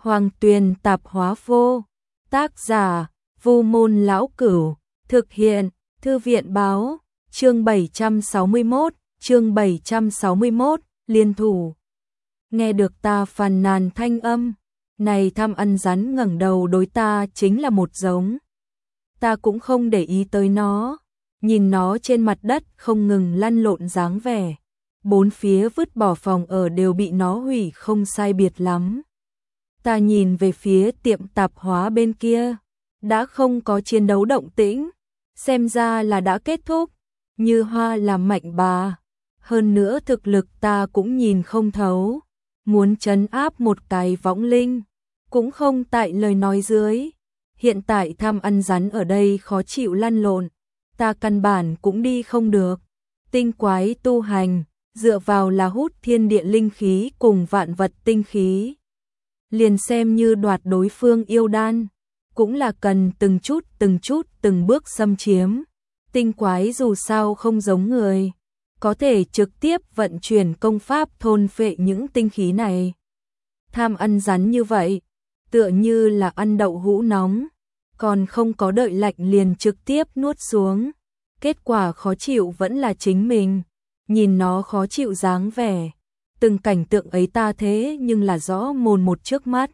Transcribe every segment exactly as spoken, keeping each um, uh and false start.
Hoàng Tuyền Tạp Hóa Vô. Tác giả: Vu Môn Lão Cửu. Thực hiện: Thư viện Báo. Chương bảy trăm sáu mươi mốt, chương bảy trăm sáu mươi mốt, liên thủ. Nghe được ta phàn nàn thanh âm, này Tham Ăn Rắn ngẩng đầu đối ta chính là một giống. Ta cũng không để ý tới nó, nhìn nó trên mặt đất không ngừng lăn lộn dáng vẻ. Bốn phía vứt bỏ phòng ở đều bị nó hủy không sai biệt lắm. Ta nhìn về phía tiệm tạp hóa bên kia, đã không có chiến đấu động tĩnh, xem ra là đã kết thúc. Như Hoa là mạnh bà, hơn nữa thực lực ta cũng nhìn không thấu, muốn trấn áp một cái võng linh, cũng không tại lời nói dưới. Hiện tại Tham Ăn Rắn ở đây khó chịu lăn lộn, ta căn bản cũng đi không được. Tinh quái tu hành, dựa vào là hút thiên địa linh khí cùng vạn vật tinh khí. Liền xem như đoạt đối phương yêu đan, cũng là cần từng chút từng chút từng bước xâm chiếm. Tinh quái dù sao không giống người, có thể trực tiếp vận chuyển công pháp thôn phệ những tinh khí này. Tham Ăn Rắn như vậy, tựa như là ăn đậu hũ nóng, còn không có đợi lạnh liền trực tiếp nuốt xuống. Kết quả khó chịu vẫn là chính mình, nhìn nó khó chịu dáng vẻ. Từng cảnh tượng ấy ta thế nhưng là rõ mồn một trước mắt.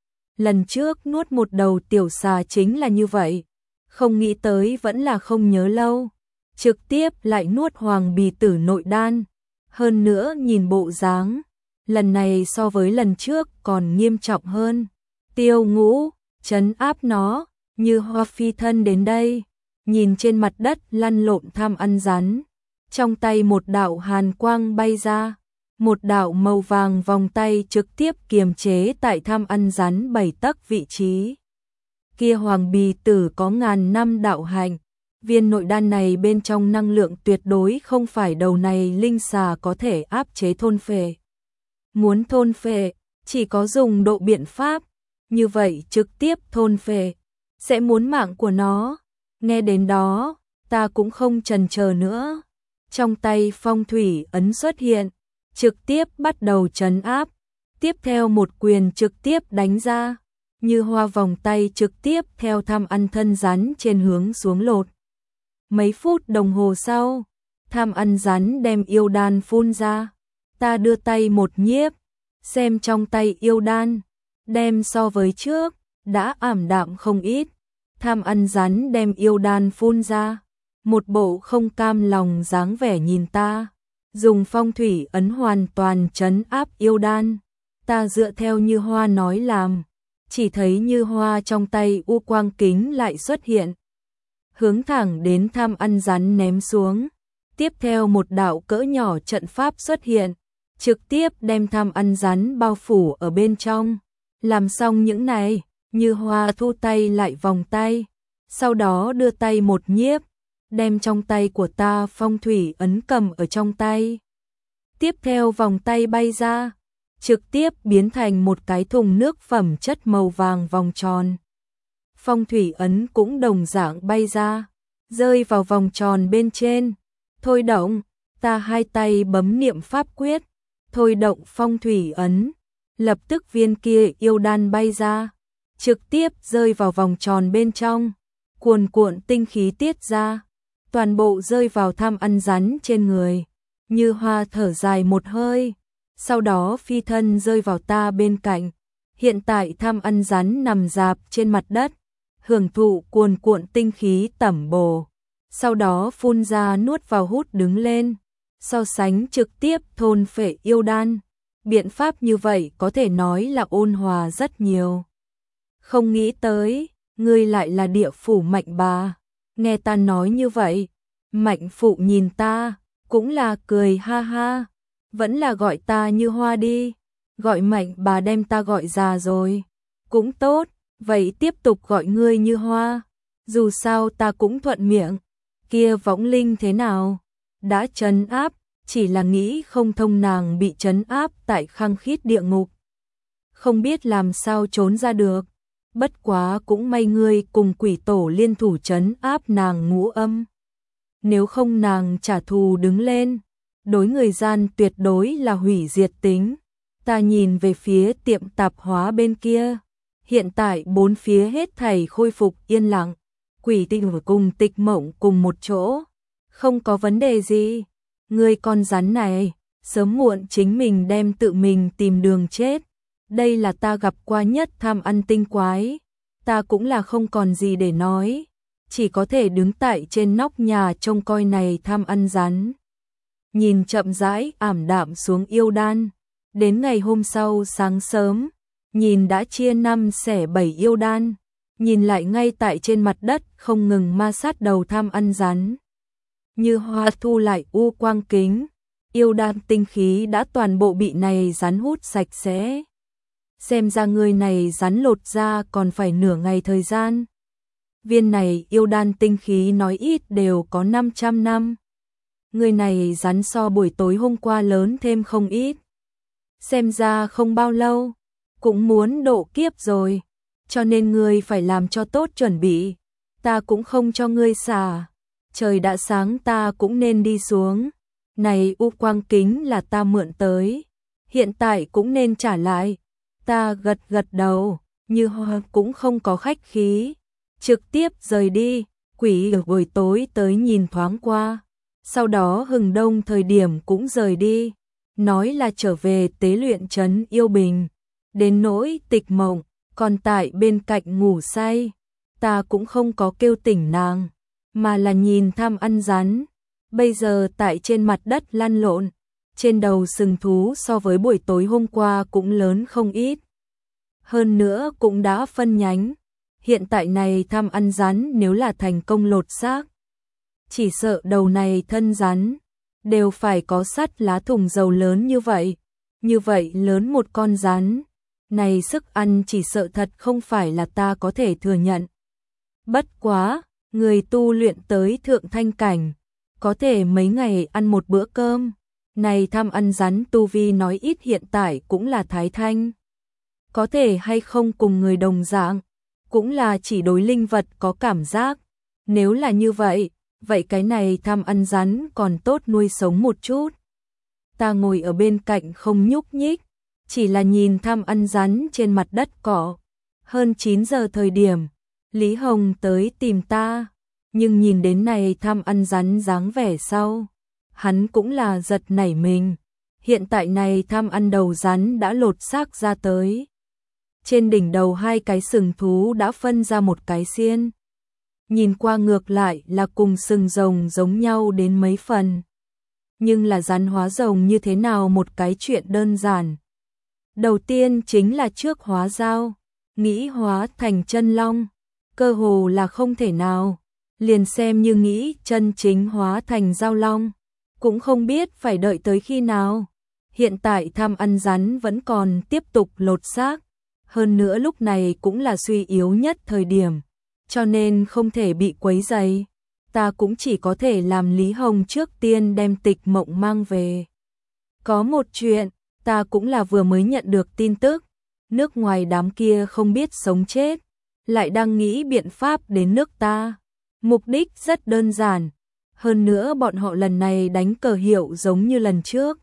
Lần trước nuốt một đầu tiểu xà chính là như vậy, không nghĩ tới vẫn là không nhớ lâu, trực tiếp lại nuốt hoàng bì tử nội đan. Hơn nữa nhìn bộ dáng, lần này so với lần trước còn nghiêm trọng hơn. Tiêu Ngũ, trấn áp nó. Như Hoa phi thân đến đây, nhìn trên mặt đất lăn lộn Tham Ăn Rắn, trong tay một đạo hàn quang bay ra, một đạo màu vàng vòng tay trực tiếp kiềm chế tại Tham Ăn Rắn bảy tấc vị trí. Kia hoàng bì tử có ngàn năm đạo hạnh, viên nội đan này bên trong năng lượng tuyệt đối không phải đầu này linh xà có thể áp chế thôn phệ. Muốn thôn phệ, chỉ có dùng độ biện pháp, như vậy trực tiếp thôn phệ sẽ muốn mạng của nó. Nghe đến đó, ta cũng không chần chờ nữa. Trong tay phong thủy ấn xuất hiện, trực tiếp bắt đầu trấn áp. Tiếp theo một quyền trực tiếp đánh ra, Như Hoa vòng tay trực tiếp theo Tham Ăn thân rắn trên hướng xuống lột. Mấy phút đồng hồ sau, Tham Ăn Rắn đem yêu đan phun ra. Ta đưa tay một nhiếp, xem trong tay yêu đan, đem so với trước đã ảm đạm không ít. Tham Ăn Rắn đem yêu đan phun ra, một bộ không cam lòng dáng vẻ nhìn ta, dùng phong thủy ấn hoàn toàn trấn áp yêu đan. Ta dựa theo Như Hoa nói làm, chỉ thấy Như Hoa trong tay u quang kính lại xuất hiện, hướng thẳng đến Tham Ăn Rắn ném xuống. Tiếp theo một đạo cỡ nhỏ trận pháp xuất hiện, trực tiếp đem Tham Ăn Rắn bao phủ ở bên trong. Làm xong những này, Như Hoa thu tay lại vòng tay, sau đó đưa tay một nhiếp, đem trong tay của ta phong thủy ấn cầm ở trong tay. Tiếp theo vòng tay bay ra, trực tiếp biến thành một cái thùng nước phẩm chất màu vàng vòng tròn. Phong thủy ấn cũng đồng dạng bay ra, rơi vào vòng tròn bên trên. Thôi động, ta hai tay bấm niệm pháp quyết, thôi động phong thủy ấn, lập tức viên kia yêu đan bay ra, trực tiếp rơi vào vòng tròn bên trong, cuồn cuộn tinh khí tiết ra, toàn bộ rơi vào Tham Ăn Rắn trên người. Như Hoa thở dài một hơi, sau đó phi thân rơi vào ta bên cạnh. Hiện tại Tham Ăn Rắn nằm rạp trên mặt đất, hưởng thụ cuồn cuộn tinh khí tẩm bổ, sau đó phun ra nuốt vào hút đứng lên, so sánh trực tiếp thôn phệ yêu đan. Biện pháp như vậy có thể nói là ôn hòa rất nhiều. Không nghĩ tới, ngươi lại là địa phủ mạnh bà. Nghe ta nói như vậy, Mạnh phụ nhìn ta, cũng là cười ha ha. Vẫn là gọi ta Như Hoa đi, gọi Mạnh bà đem ta gọi già rồi. Cũng tốt, vậy tiếp tục gọi ngươi Như Hoa, dù sao ta cũng thuận miệng. Kia võng linh thế nào? Đã trấn áp, chỉ là nghĩ không thông nàng bị trấn áp tại khăng khít địa ngục, không biết làm sao trốn ra được. Bất quá cũng may ngươi cùng quỷ tổ liên thủ trấn áp nàng ngũ âm. Nếu không nàng trả thù đứng lên, đối người gian tuyệt đối là hủy diệt tính. Ta nhìn về phía tiệm tạp hóa bên kia. Hiện tại bốn phía hết thảy khôi phục yên lặng. Quỷ Tinh cùng Tịch Mộng cùng một chỗ. Không có vấn đề gì. Ngươi con rắn này, sớm muộn chính mình đem tự mình tìm đường chết. Đây là ta gặp qua nhất tham ăn tinh quái. Ta cũng là không còn gì để nói. Chỉ có thể đứng tại trên nóc nhà trông coi này tham ăn rắn. Nhìn chậm rãi ảm đạm xuống yêu đan. Đến ngày hôm sau sáng sớm, nhìn đã chia năm xẻ bảy yêu đan. Nhìn lại ngay tại trên mặt đất không ngừng ma sát đầu tham ăn rắn. Như hoa thu lại u quang kính, yêu đan tinh khí đã toàn bộ bị này rắn hút sạch sẽ. Xem ra người này rắn lột ra còn phải nửa ngày thời gian. Viên này yêu đan tinh khí nói ít đều có năm trăm năm. Người này rắn so buổi tối hôm qua lớn thêm không ít. Xem ra không bao lâu, cũng muốn độ kiếp rồi. Cho nên ngươi phải làm cho tốt chuẩn bị. Ta cũng không cho ngươi xả. Trời đã sáng ta cũng nên đi xuống. Này u quang kính là ta mượn tới. Hiện tại cũng nên trả lại. Ta gật gật đầu, như hoa cũng không có khách khí. Trực tiếp rời đi, quỷ ở buổi tối tới nhìn thoáng qua. Sau đó hừng đông thời điểm cũng rời đi. Nói là trở về tế luyện trấn Yêu Bình. Đến nỗi Tịch Mộng, còn tại bên cạnh ngủ say. Ta cũng không có kêu tỉnh nàng, mà là nhìn tham ăn rắn. Bây giờ tại trên mặt đất lăn lộn. Trên đầu sừng thú so với buổi tối hôm qua cũng lớn không ít. Hơn nữa cũng đã phân nhánh. Hiện tại này tham ăn rắn nếu là thành công lột xác, chỉ sợ đầu này thân rắn đều phải có sắt lá thùng dầu lớn như vậy. Như vậy lớn một con rắn, này sức ăn chỉ sợ thật không phải là ta có thể thừa nhận. Bất quá, người tu luyện tới thượng thanh cảnh, có thể mấy ngày ăn một bữa cơm. Này tham ăn rắn tu vi nói ít hiện tại cũng là thái thanh. Có thể hay không cùng người đồng dạng, cũng là chỉ đối linh vật có cảm giác. Nếu là như vậy, vậy cái này tham ăn rắn còn tốt nuôi sống một chút. Ta ngồi ở bên cạnh không nhúc nhích, chỉ là nhìn tham ăn rắn trên mặt đất cỏ. Hơn chín giờ thời điểm, Lý Hồng tới tìm ta, nhưng nhìn đến này tham ăn rắn dáng vẻ sau, hắn cũng là giật nảy mình. Hiện tại này tham ăn đầu rắn đã lột xác ra tới. Trên đỉnh đầu hai cái sừng thú đã phân ra một cái xiên. Nhìn qua ngược lại là cùng sừng rồng giống nhau đến mấy phần. Nhưng là rắn hóa rồng như thế nào một cái chuyện đơn giản. Đầu tiên chính là trước hóa dao, nghĩ hóa thành chân long, cơ hồ là không thể nào. Liền xem như nghĩ chân chính hóa thành dao long, cũng không biết phải đợi tới khi nào. Hiện tại tham ăn rắn vẫn còn tiếp tục lột xác. Hơn nữa lúc này cũng là suy yếu nhất thời điểm, cho nên không thể bị quấy rầy. Ta cũng chỉ có thể làm Lý Hồng trước tiên đem Tịch Mộng mang về. Có một chuyện, ta cũng là vừa mới nhận được tin tức, nước ngoài đám kia không biết sống chết, lại đang nghĩ biện pháp đến nước ta. Mục đích rất đơn giản, hơn nữa bọn họ lần này đánh cờ hiệu giống như lần trước.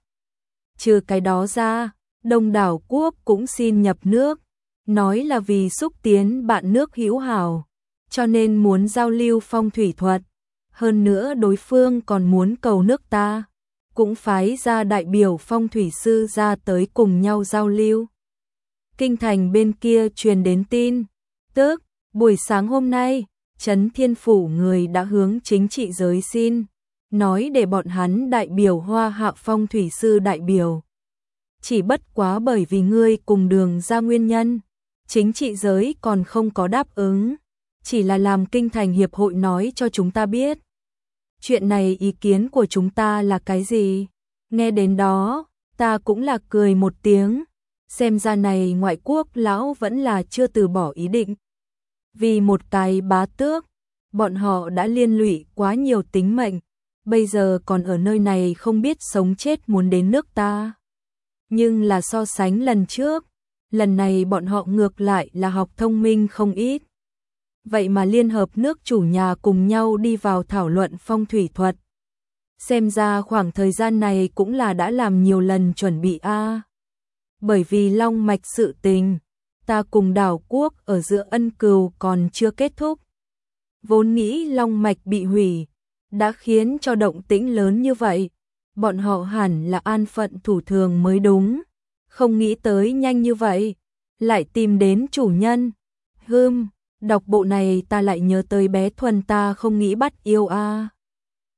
Trừ cái đó ra, Đông đảo quốc cũng xin nhập nước, nói là vì xúc tiến bạn nước hữu hảo, cho nên muốn giao lưu phong thủy thuật. Hơn nữa đối phương còn muốn cầu nước ta, cũng phái ra đại biểu phong thủy sư ra tới cùng nhau giao lưu. Kinh thành bên kia truyền đến tin, tức buổi sáng hôm nay, Trấn Thiên Phủ người đã hướng chính trị giới xin, nói để bọn hắn đại biểu Hoa Hạ phong thủy sư đại biểu. Chỉ bất quá bởi vì ngươi cùng đường ra nguyên nhân, chính trị giới còn không có đáp ứng, chỉ là làm kinh thành hiệp hội nói cho chúng ta biết. Chuyện này ý kiến của chúng ta là cái gì? Nghe đến đó, ta cũng là cười một tiếng, xem ra này ngoại quốc lão vẫn là chưa từ bỏ ý định. Vì một cái bá tước, bọn họ đã liên lụy quá nhiều tính mệnh, bây giờ còn ở nơi này không biết sống chết muốn đến nước ta. Nhưng là so sánh lần trước, lần này bọn họ ngược lại là học thông minh không ít. Vậy mà liên hợp nước chủ nhà cùng nhau đi vào thảo luận phong thủy thuật. Xem ra khoảng thời gian này cũng là đã làm nhiều lần chuẩn bị a. bởi vì long mạch sự tình, ta cùng đảo quốc ở giữa ân cừu còn chưa kết thúc. Vốn nghĩ long mạch bị hủy, đã khiến cho động tĩnh lớn như vậy, bọn họ hẳn là an phận thủ thường mới đúng, không nghĩ tới nhanh như vậy, lại tìm đến chủ nhân. Hừm, đọc bộ này ta lại nhớ tới bé Thuần ta không nghĩ bắt yêu a. À.